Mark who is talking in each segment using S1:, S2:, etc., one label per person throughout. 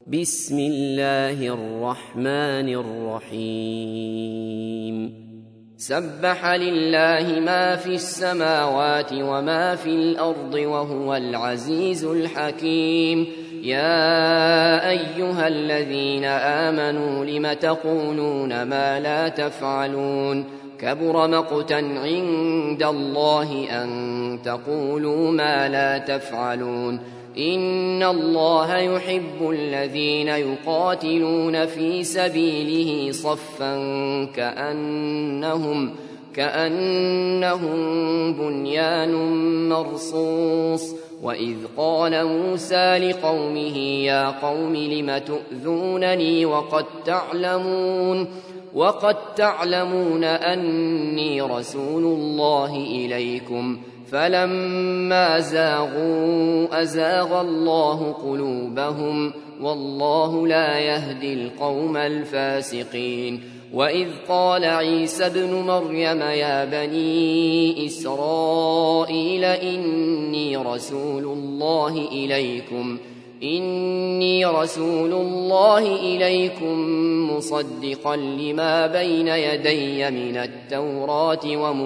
S1: بسم الله الرحمن الرحيم سبح لله ما في السماوات وما في الأرض وهو العزيز الحكيم يا أيها الذين آمنوا لم تقولون ما لا تفعلون كبر مقتا عند الله أن تقولوا ما لا تفعلون إن الله يحب الذين يقاتلون في سبيله صفا كأنهم بنيان مرصوص وإذ قال موسى لقومه يا قوم لم تؤذونني وقد تعلمون أني رسول الله إليكم فلما زاغوا أزاغ الله قلوبهم والله لا يهدي القوم الفاسقين وإذ قال عيسى ابن مريم يا بني إسرائيل إني رسول الله إليكم مصدقا لما بين يدي من التوراة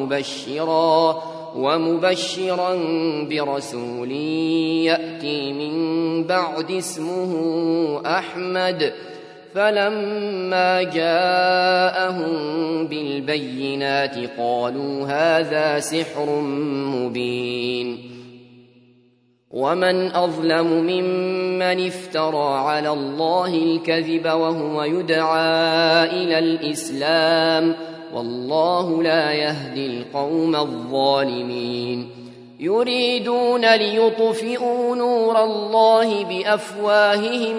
S1: ومبشرا برسول يأتي من بعد اسمه أحمد فلما جاءهم بالبينات قالوا هذا سحر مبين ومن أظلم ممن افترى على الله الكذب وهو يدعى إلى الإسلام والله لا يهدي القوم الظالمين يريدون ليطفئوا نور الله بأفواههم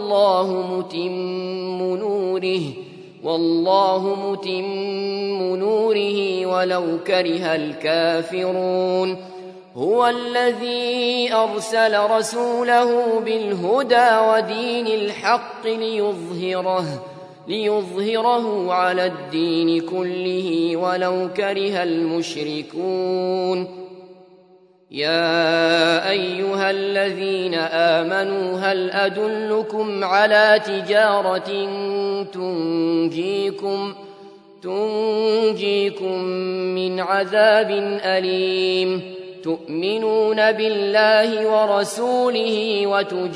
S1: والله متم نوره ولو كره الكافرون هو الذي أرسل رسوله بالهدى ودين الحق ليظهره على الدين كله ولو كره المشركون يا أيها الذين آمنوا هل أدلكم على تجارة تنجيكم من عذاب أليم تؤمنون بالله ورسوله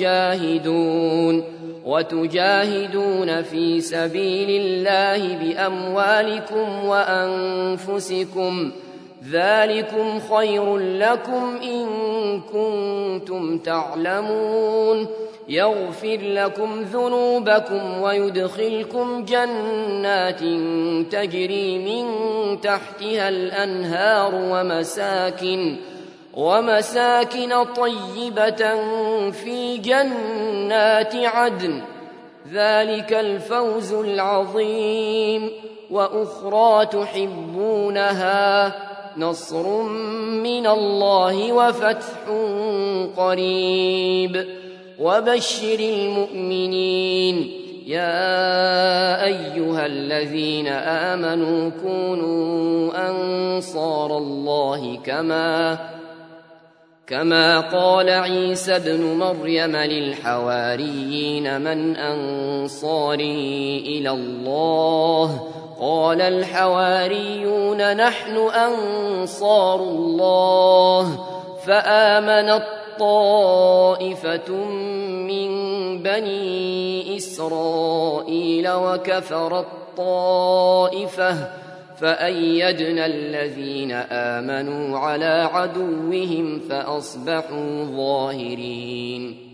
S1: وتجاهدون في سبيل الله بأموالكم وأنفسكم ذلكم خير لكم إن كنتم تعلمون يغفر لكم ذنوبكم ويدخلكم جنات تجري من تحتها الأنهار ومساكن طيبة في جنات عدن ذلك الفوز العظيم وأخرى تحبونها نصر من الله وفتح قريب وبشر المؤمنين يا أيها الذين آمنوا كونوا أنصار الله كما قال عيسى ابن مريم للحواريين من أنصاري إلى الله قال الحواريون نحن أنصار الله فآمنت طائفة من بني إسرائيل وكفرت طائفة فأيدنا الذين آمنوا على عدوهم فأصبحوا ظاهرين